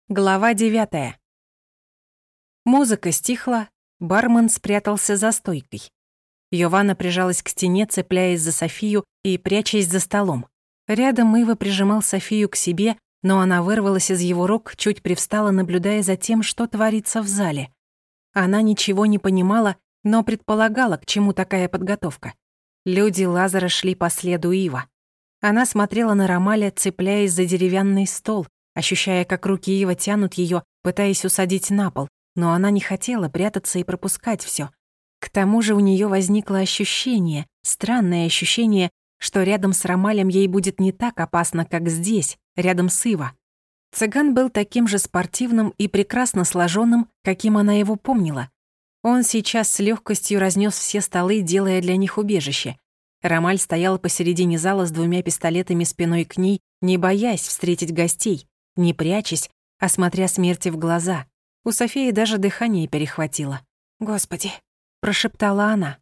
Глава 9. Музыка стихла, бармен спрятался за стойкой. Йована прижалась к стене, цепляясь за Софию и прячась за столом. Рядом Ива прижимал Софию к себе, но она вырвалась из его рук, чуть привстала, наблюдая за тем, что творится в зале. Она ничего не понимала, но предполагала, к чему такая подготовка. Люди Лазара шли по следу Ива. Она смотрела на Ромаля, цепляясь за деревянный стол, ощущая, как руки Ива тянут её, пытаясь усадить на пол, но она не хотела прятаться и пропускать всё. К тому же у неё возникло ощущение, странное ощущение, что рядом с Ромалем ей будет не так опасно, как здесь, рядом с Ива. Цыган был таким же спортивным и прекрасно сложенным, каким она его помнила. Он сейчас с лёгкостью разнёс все столы, делая для них убежище. Ромаль стоял посередине зала с 2 пистолетами спиной к ней, не боясь встретить гостей, не прячась, а смотря смерти в глаза. У Софии даже дыхание перехватило. «Господи!» — прошептала она.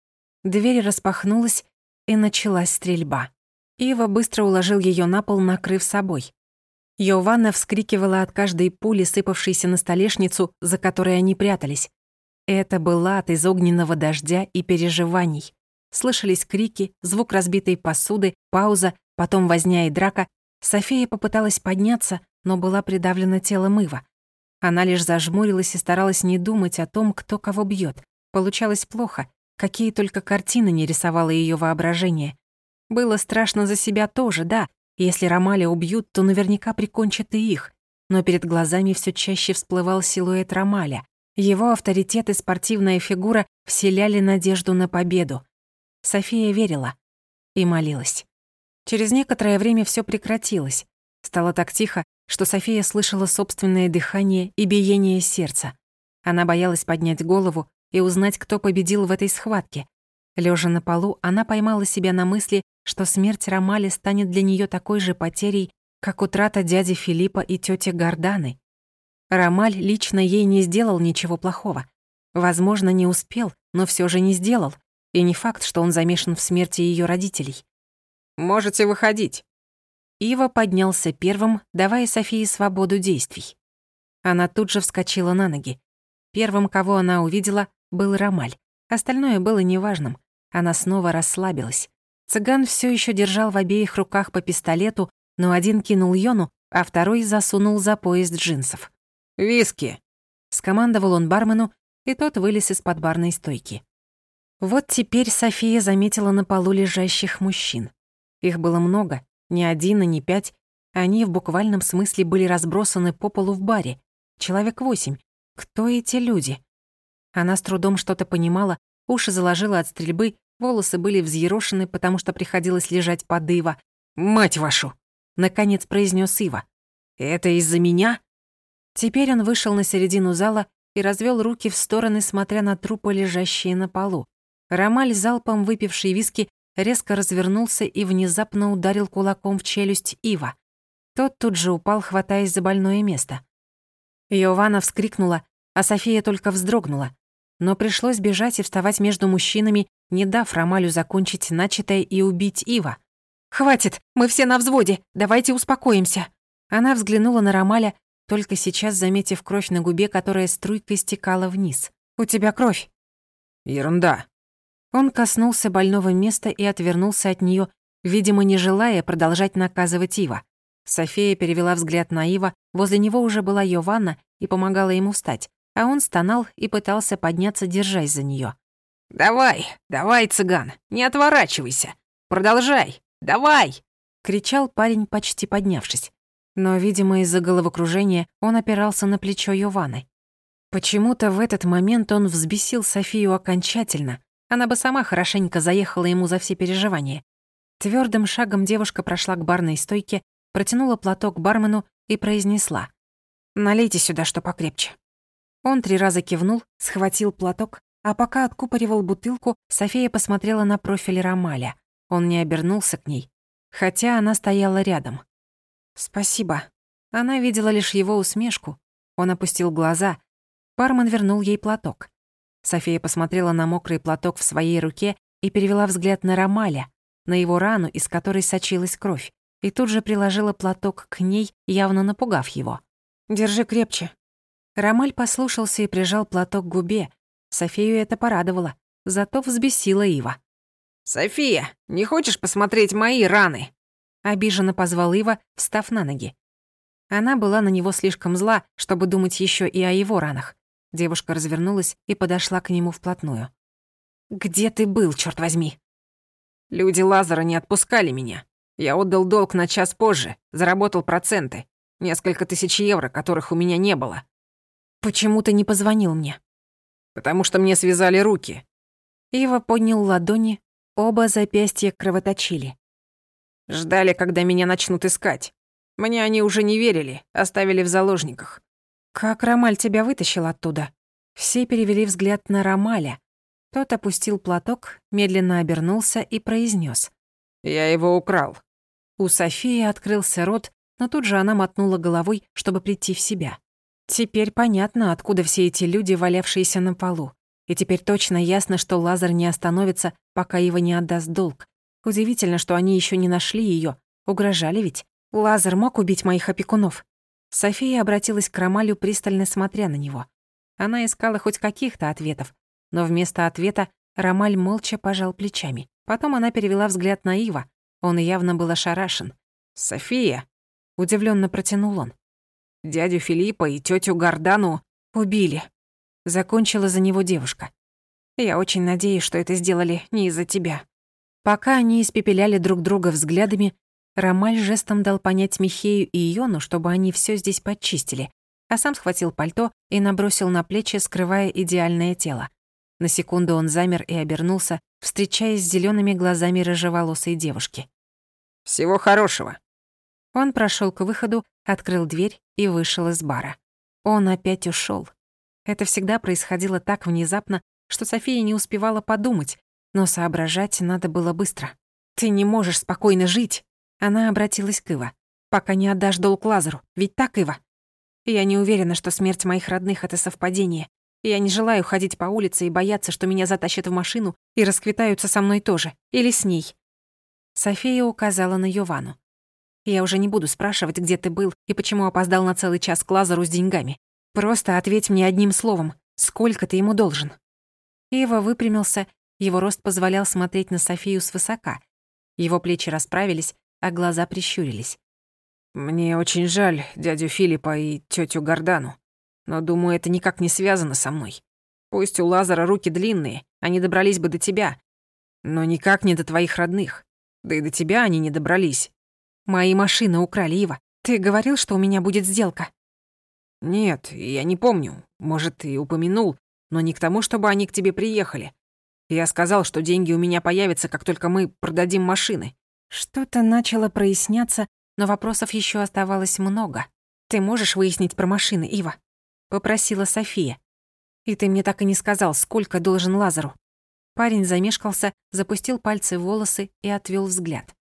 Дверь распахнулась, и началась стрельба. Ива быстро уложил её на пол, накрыв собой. Йована вскрикивала от каждой пули, сыпавшейся на столешницу, за которой они прятались. Это была от из огненного дождя и переживаний. Слышались крики, звук разбитой посуды, пауза, потом возня и драка. София попыталась подняться, но была придавлена телом Ива. Она лишь зажмурилась и старалась не думать о том, кто кого бьёт. Получалось плохо, какие только картины не рисовало её воображение. Было страшно за себя тоже, да. Если Ромаля убьют, то наверняка прикончат и их. Но перед глазами всё чаще всплывал силуэт Ромаля. Его авторитет и спортивная фигура вселяли надежду на победу. София верила и молилась. Через некоторое время всё прекратилось. Стало так тихо, что София слышала собственное дыхание и биение сердца. Она боялась поднять голову и узнать, кто победил в этой схватке. Лежа на полу, она поймала себя на мысли, что смерть Ромаля станет для неё такой же потерей, как утрата дяди Филиппа и тёти Горданы. Ромаль лично ей не сделал ничего плохого. Возможно, не успел, но всё же не сделал. И не факт, что он замешан в смерти её родителей. «Можете выходить». Ива поднялся первым, давая Софии свободу действий. Она тут же вскочила на ноги. Первым, кого она увидела, был Ромаль. Остальное было неважным. Она снова расслабилась. Цыган всё ещё держал в обеих руках по пистолету, но один кинул Йону, а второй засунул за пояс джинсов. «Виски!» — скомандовал он бармену, и тот вылез из-под барной стойки. Вот теперь София заметила на полу лежащих мужчин. Их было много, не 1 и не 5. Они в буквальном смысле были разбросаны по полу в баре. Человек 8. Кто эти люди? Она с трудом что-то понимала, уши заложила от стрельбы, волосы были взъерошены, потому что приходилось лежать под Ива. «Мать вашу!» — наконец произнёс Ива. «Это из-за меня?» Теперь он вышел на середину зала и развёл руки в стороны, смотря на трупы, лежащие на полу. Ромаль, залпом выпивший виски, резко развернулся и внезапно ударил кулаком в челюсть Ива. Тот тут же упал, хватаясь за больное место. Йована вскрикнула, а София только вздрогнула. Но пришлось бежать и вставать между мужчинами, не дав Ромалю закончить начатое и убить Ива. «Хватит, мы все на взводе, давайте успокоимся». Она взглянула на Ромаля, только сейчас заметив кровь на губе, которая струйкой стекала вниз. «У тебя кровь». «Ерунда». Он коснулся больного места и отвернулся от неё, видимо, не желая продолжать наказывать Ива. София перевела взгляд на Ива, возле него уже была Йована и помогала ему встать, а он стонал и пытался подняться, держась за неё. «Давай, давай, цыган, не отворачивайся. Продолжай, давай!» — кричал парень, почти поднявшись. Но, видимо, из-за головокружения он опирался на плечо Йованы. Почему-то в этот момент он взбесил Софию окончательно. Она бы сама хорошенько заехала ему за все переживания. Твёрдым шагом девушка прошла к барной стойке, протянула платок бармену и произнесла: «Налейте сюда что покрепче». Он 3 раза кивнул, схватил платок, а пока откупоривал бутылку, София посмотрела на профиль Ромаля. Он не обернулся к ней, хотя она стояла рядом. «Спасибо». Она видела лишь его усмешку. Он опустил глаза. Бармен вернул ей платок. София посмотрела на мокрый платок в своей руке и перевела взгляд на Ромаля, на его рану, из которой сочилась кровь, и тут же приложила платок к ней, явно напугав его. Держи крепче». Ромаль послушался и прижал платок к губе. Софию это порадовало, зато взбесила Ива. «София, не хочешь посмотреть мои раны?» Обиженно позвал Ива, встав на ноги. Она была на него слишком зла, чтобы думать еще и о его ранах. Девушка развернулась и подошла к нему вплотную. «Где ты был, черт возьми?» «Люди Лазара не отпускали меня. Я отдал долг на час позже, заработал проценты. Несколько тысяч евро, которых у меня не было». «Почему ты не позвонил мне?» «Потому что мне связали руки». Ива поднял ладони, оба запястья кровоточили. «Ждали, когда меня начнут искать. Мне они уже не верили, оставили в заложниках». «Как Ромаль тебя вытащил оттуда?» Все перевели взгляд на Ромаля. Тот опустил платок, медленно обернулся и произнес: «Я его украл». У Софии открылся рот, но тут же она мотнула головой, чтобы прийти в себя. Теперь понятно, откуда все эти люди, валявшиеся на полу. И теперь точно ясно, что Лазар не остановится, пока Ива не отдаст долг. Удивительно, что они еще не нашли ее. Угрожали ведь. Лазар мог убить моих опекунов. София обратилась к Ромалю, пристально смотря на него. Она искала хоть каких-то ответов, но вместо ответа Ромаль молча пожал плечами. Потом она перевела взгляд на Ива. Он явно был ошарашен. «София», — удивленно протянул он. «Дядю Филиппа и тетю Гордану убили». Закончила за него девушка. «Я очень надеюсь, что это сделали не из-за тебя». Пока они испепеляли друг друга взглядами, Ромаль жестом дал понять Михею и Йону, чтобы они все здесь подчистили, а сам схватил пальто и набросил на плечи, скрывая идеальное тело. На секунду он замер и обернулся, встречаясь с зелёными глазами рыжеволосой девушки. «Всего хорошего». Он прошёл к выходу, открыл дверь и вышел из бара. Он опять ушёл. Это всегда происходило так внезапно, что София не успевала подумать, но соображать надо было быстро. «Ты не можешь спокойно жить!» Она обратилась к Ива. «Пока не отдашь долг Лазару, ведь так, Ива? Я не уверена, что смерть моих родных — это совпадение. Я не желаю ходить по улице и бояться, что меня затащат в машину и расквитаются со мной тоже. Или с ней». София указала на Йовану. «Я уже не буду спрашивать, где ты был и почему опоздал на целый час к Лазару с деньгами. Просто ответь мне одним словом, сколько ты ему должен?» Ива выпрямился, его рост позволял смотреть на Софию свысока. Его плечи расправились, а глаза прищурились. «Мне очень жаль дядю Филиппа и тетю Гордану, но, думаю, это никак не связано со мной. Пусть у Лазара руки длинные, они добрались бы до тебя, но никак не до твоих родных. Да и до тебя они не добрались». «Мои машины украли, Ива. Ты говорил, что у меня будет сделка?» «Нет, я не помню. Может, ты упомянул, но не к тому, чтобы они к тебе приехали. Я сказал, что деньги у меня появятся, как только мы продадим машины». Что-то начало проясняться, но вопросов еще оставалось много. «Ты можешь выяснить про машины, Ива?» — попросила София. «И ты мне так и не сказал, сколько должен Лазару». Парень замешкался, запустил пальцы в волосы и отвел взгляд.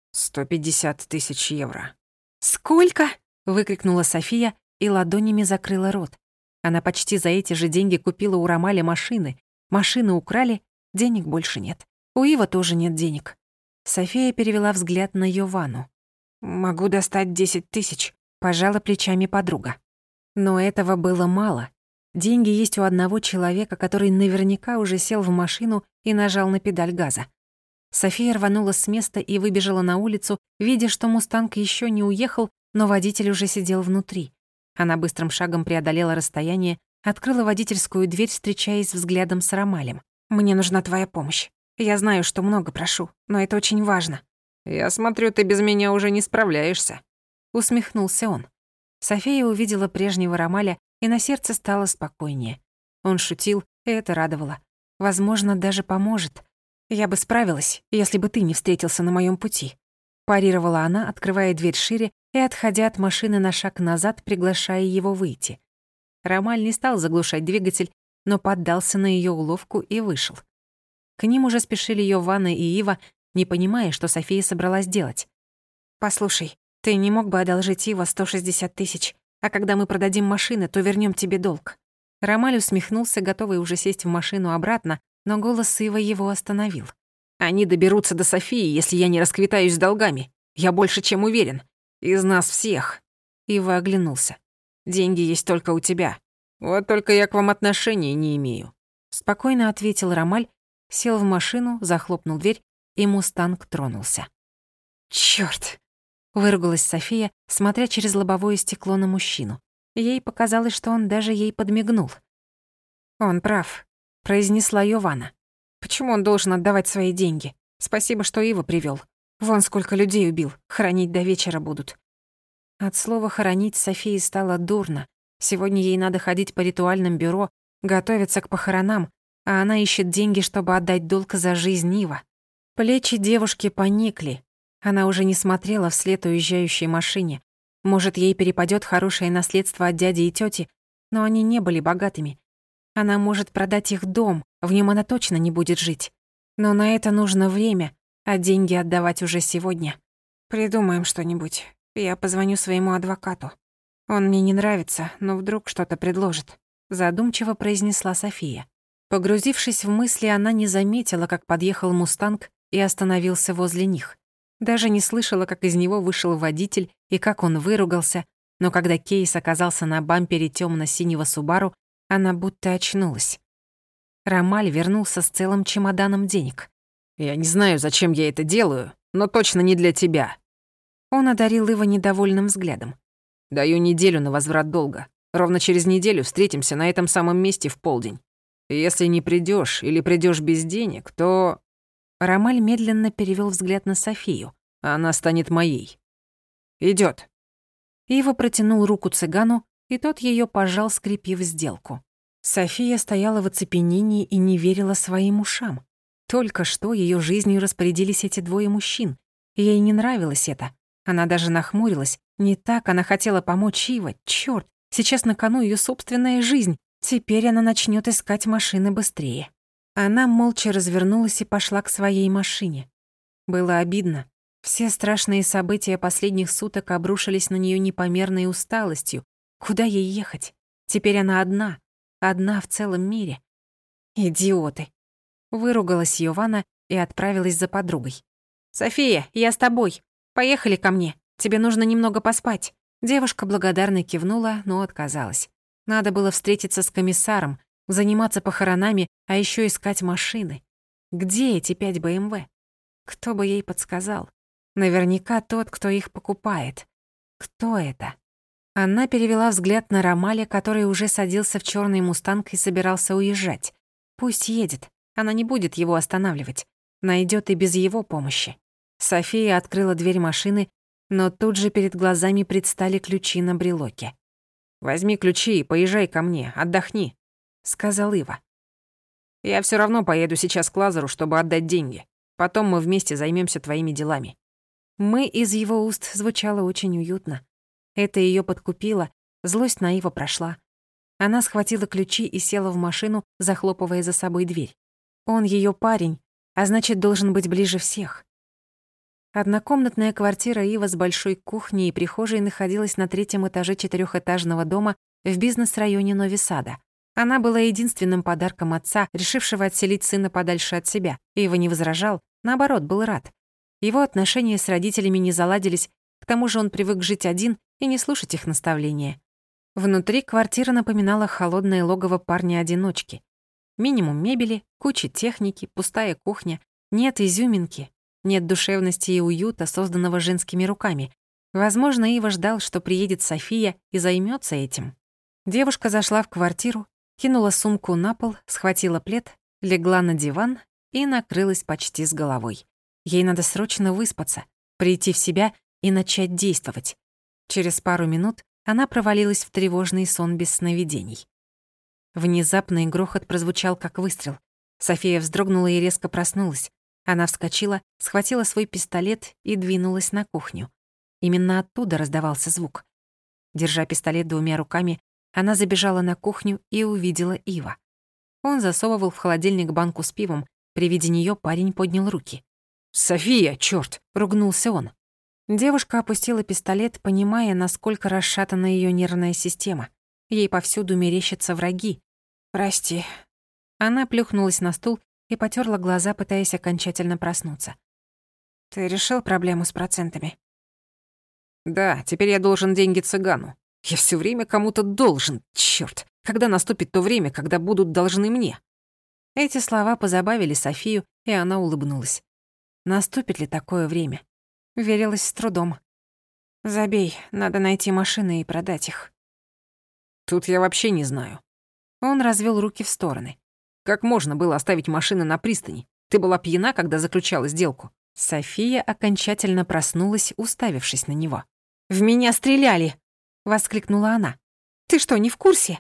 150 тысяч евро. «Сколько?» — выкрикнула София и ладонями закрыла рот. Она почти за эти же деньги купила у Ромаля машины. Машины украли, денег больше нет. У Ива тоже нет денег. София перевела взгляд на Йовану. «Могу достать 10 тысяч», — пожала плечами подруга. Но этого было мало. Деньги есть у одного человека, который наверняка уже сел в машину и нажал на педаль газа. София рванула с места и выбежала на улицу, видя, что «Мустанг» еще не уехал, но водитель уже сидел внутри. Она быстрым шагом преодолела расстояние, открыла водительскую дверь, встречаясь взглядом с Ромалем. «Мне нужна твоя помощь. Я знаю, что много прошу, но это очень важно». «Я смотрю, ты без меня уже не справляешься», — усмехнулся он. София увидела прежнего Ромаля, и на сердце стало спокойнее. Он шутил, и это радовало. Возможно, даже поможет. «Я бы справилась, если бы ты не встретился на моем пути», — парировала она, открывая дверь шире и отходя от машины на шаг назад, приглашая его выйти. Ромаль не стал заглушать двигатель, но поддался на ее уловку и вышел. К ним уже спешили Йована и Ива, не понимая, что София собралась делать. «Послушай, ты не мог бы одолжить Ива 160 тысяч, а когда мы продадим машины, то вернем тебе долг». Ромаль усмехнулся, готовый уже сесть в машину обратно, но голос Ива его остановил. «Они доберутся до Софии, если я не расквитаюсь с долгами. Я больше чем уверен. Из нас всех». Ива оглянулся. Деньги есть только у тебя. Вот только я к вам отношения не имею». Спокойно ответил Ромаль, сел в машину, захлопнул дверь, и «Мустанг» тронулся. «Чёрт!» — выругалась София, смотря через лобовое стекло на мужчину. Ей показалось, что он даже ей подмигнул. «Он прав», — произнесла Йована. «Почему он должен отдавать свои деньги? Спасибо, что Ива привёл. Вон сколько людей убил, хоронить до вечера будут». От слова «хоронить» Софии стало дурно. Сегодня ей надо ходить по ритуальным бюро, готовиться к похоронам, а она ищет деньги, чтобы отдать долг за жизнь Ива. Плечи девушки поникли. Она уже не смотрела вслед уезжающей машине. Может, ей перепадёт хорошее наследство от дяди и тёти, но они не были богатыми. Она может продать их дом, в нём она точно не будет жить. Но на это нужно время, а деньги отдавать уже сегодня. Придумаем что-нибудь. Я позвоню своему адвокату. Он мне не нравится, но вдруг что-то предложит. Задумчиво произнесла София. Погрузившись в мысли, она не заметила, как подъехал «Мустанг» и остановился возле них. Даже не слышала, как из него вышел водитель и как он выругался, но когда Кейс оказался на бампере тёмно-синего Субару, она будто очнулась. Ромаль вернулся с целым чемоданом денег. «Я не знаю, зачем я это делаю, но точно не для тебя». Он одарил его недовольным взглядом. «Даю неделю на возврат долга. Ровно через неделю встретимся на этом самом месте в полдень. И если не придёшь или придёшь без денег, то...» Ромаль медленно перевёл взгляд на Софию. «Она станет моей. Идёт». Ива протянул руку цыгану, и тот её пожал, скрепив сделку. София стояла в оцепенении и не верила своим ушам. Только что её жизнью распорядились эти двое мужчин. Ей не нравилось это. Она даже нахмурилась. Не так она хотела помочь Ива. Чёрт, сейчас на кону её собственная жизнь. Теперь она начнёт искать машины быстрее. Она молча развернулась и пошла к своей машине. Было обидно. Все страшные события последних суток обрушились на неё непомерной усталостью. Куда ей ехать? Теперь она одна. Одна в целом мире. Идиоты. Выругалась Йована и отправилась за подругой. «София, я с тобой. Поехали ко мне. Тебе нужно немного поспать». Девушка благодарно кивнула, но отказалась. Надо было встретиться с комиссаром, заниматься похоронами, а ещё искать машины. Где эти 5 БМВ? Кто бы ей подсказал? Наверняка тот, кто их покупает. Кто это? Она перевела взгляд на Ромаля, который уже садился в чёрный «Мустанг» и собирался уезжать. Пусть едет. Она не будет его останавливать. Найдёт и без его помощи. София открыла дверь машины, но тут же перед глазами предстали ключи на брелоке. «Возьми ключи и поезжай ко мне, отдохни», — сказал Ива. «Я всё равно поеду сейчас к Лазару, чтобы отдать деньги. Потом мы вместе займёмся твоими делами». «Мы» из его уст звучало очень уютно. Это её подкупило, злость на Ива прошла. Она схватила ключи и села в машину, захлопывая за собой дверь. Он её парень, а значит, должен быть ближе всех. Однокомнатная квартира Ива с большой кухней и прихожей находилась на 3-м этаже 4-этажного дома в бизнес-районе Нови-Сада. Она была единственным подарком отца, решившего отселить сына подальше от себя. Ива не возражал, наоборот, был рад. Его отношения с родителями не заладились, к тому же он привык жить один и не слушать их наставления. Внутри квартира напоминала холодное логово парня-одиночки. Минимум мебели, куча техники, пустая кухня, нет изюминки, нет душевности и уюта, созданного женскими руками. Возможно, Ива ждал, что приедет София и займётся этим. Девушка зашла в квартиру, кинула сумку на пол, схватила плед, легла на диван и накрылась почти с головой. Ей надо срочно выспаться, прийти в себя и начать действовать. Через пару минут она провалилась в тревожный сон без сновидений. Внезапный грохот прозвучал, как выстрел. София вздрогнула и резко проснулась. Она вскочила, схватила свой пистолет и двинулась на кухню. Именно оттуда раздавался звук. Держа пистолет 2 руками, она забежала на кухню и увидела Ива. Он засовывал в холодильник банку с пивом. При виде неё парень поднял руки. «София, чёрт!» — ругнулся он. Девушка опустила пистолет, понимая, насколько расшатана её нервная система. Ей повсюду мерещатся враги. «Прости». Она плюхнулась на стул и потёрла глаза, пытаясь окончательно проснуться. «Ты решил проблему с процентами?» «Да, теперь я должен деньги цыгану. Я все время кому-то должен, чёрт. Когда наступит то время, когда будут должны мне? Эти слова позабавили Софию, и она улыбнулась. Наступит ли такое время? Верилась с трудом. «Забей, надо найти машины и продать их». Тут я вообще не знаю. Он развел руки в стороны. Как можно было оставить машины на пристани? Ты была пьяна, когда заключала сделку? София окончательно проснулась, уставившись на него. «В меня стреляли!» — воскликнула она. «Ты что, не в курсе?»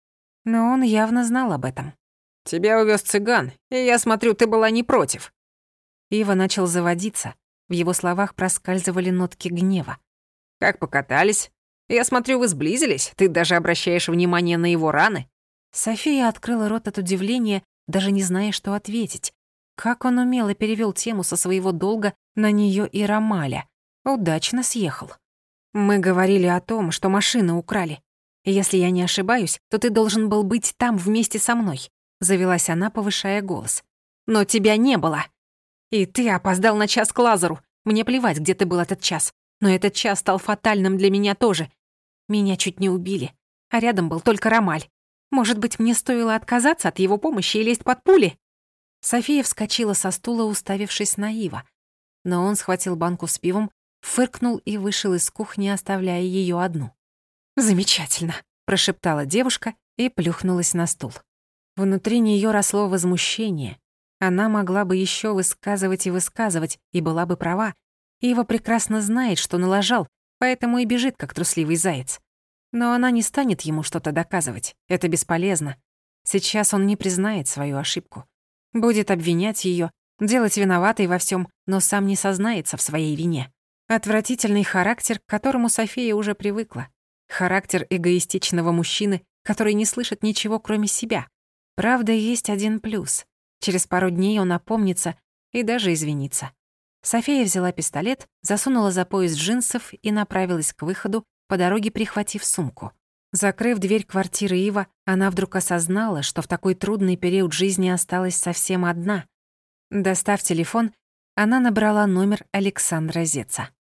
Но он явно знал об этом. Тебя увез цыган, и я смотрю, ты была не против. Ива начал заводиться. В его словах проскальзывали нотки гнева. Как покатались? Я смотрю, вы сблизились. Ты даже обращаешь внимание на его раны. София открыла рот от удивления, даже не зная, что ответить. Как он умело перевёл тему со своего долга на неё и Ромаля. Удачно съехал. «Мы говорили о том, что машины украли. Если я не ошибаюсь, то ты должен был быть там вместе со мной», — завелась она, повышая голос. «Но тебя не было. И ты опоздал на час к Лазару. Мне плевать, где ты был этот час. Но этот час стал фатальным для меня тоже. Меня чуть не убили, а рядом был только Ромаль. Может быть, мне стоило отказаться от его помощи и лезть под пули?» София вскочила со стула, уставившись на Ива. Но он схватил банку с пивом, фыркнул и вышел из кухни, оставляя её одну. «Замечательно», — прошептала девушка и плюхнулась на стул. Внутри неё росло возмущение. Она могла бы ещё высказывать и высказывать, и была бы права. Ива прекрасно знает, что налажал, поэтому и бежит, как трусливый заяц. Но она не станет ему что-то доказывать. Это бесполезно. Сейчас он не признает свою ошибку. Будет обвинять её, делать виноватой во всём, но сам не сознается в своей вине. Отвратительный характер, к которому София уже привыкла. Характер эгоистичного мужчины, который не слышит ничего, кроме себя. Правда, есть один плюс. Через пару дней он опомнится и даже извинится. София взяла пистолет, засунула за пояс джинсов и направилась к выходу, по дороге прихватив сумку. Закрыв дверь квартиры Ива, она вдруг осознала, что в такой трудный период жизни осталась совсем одна. Достав телефон, она набрала номер Александра Зеца.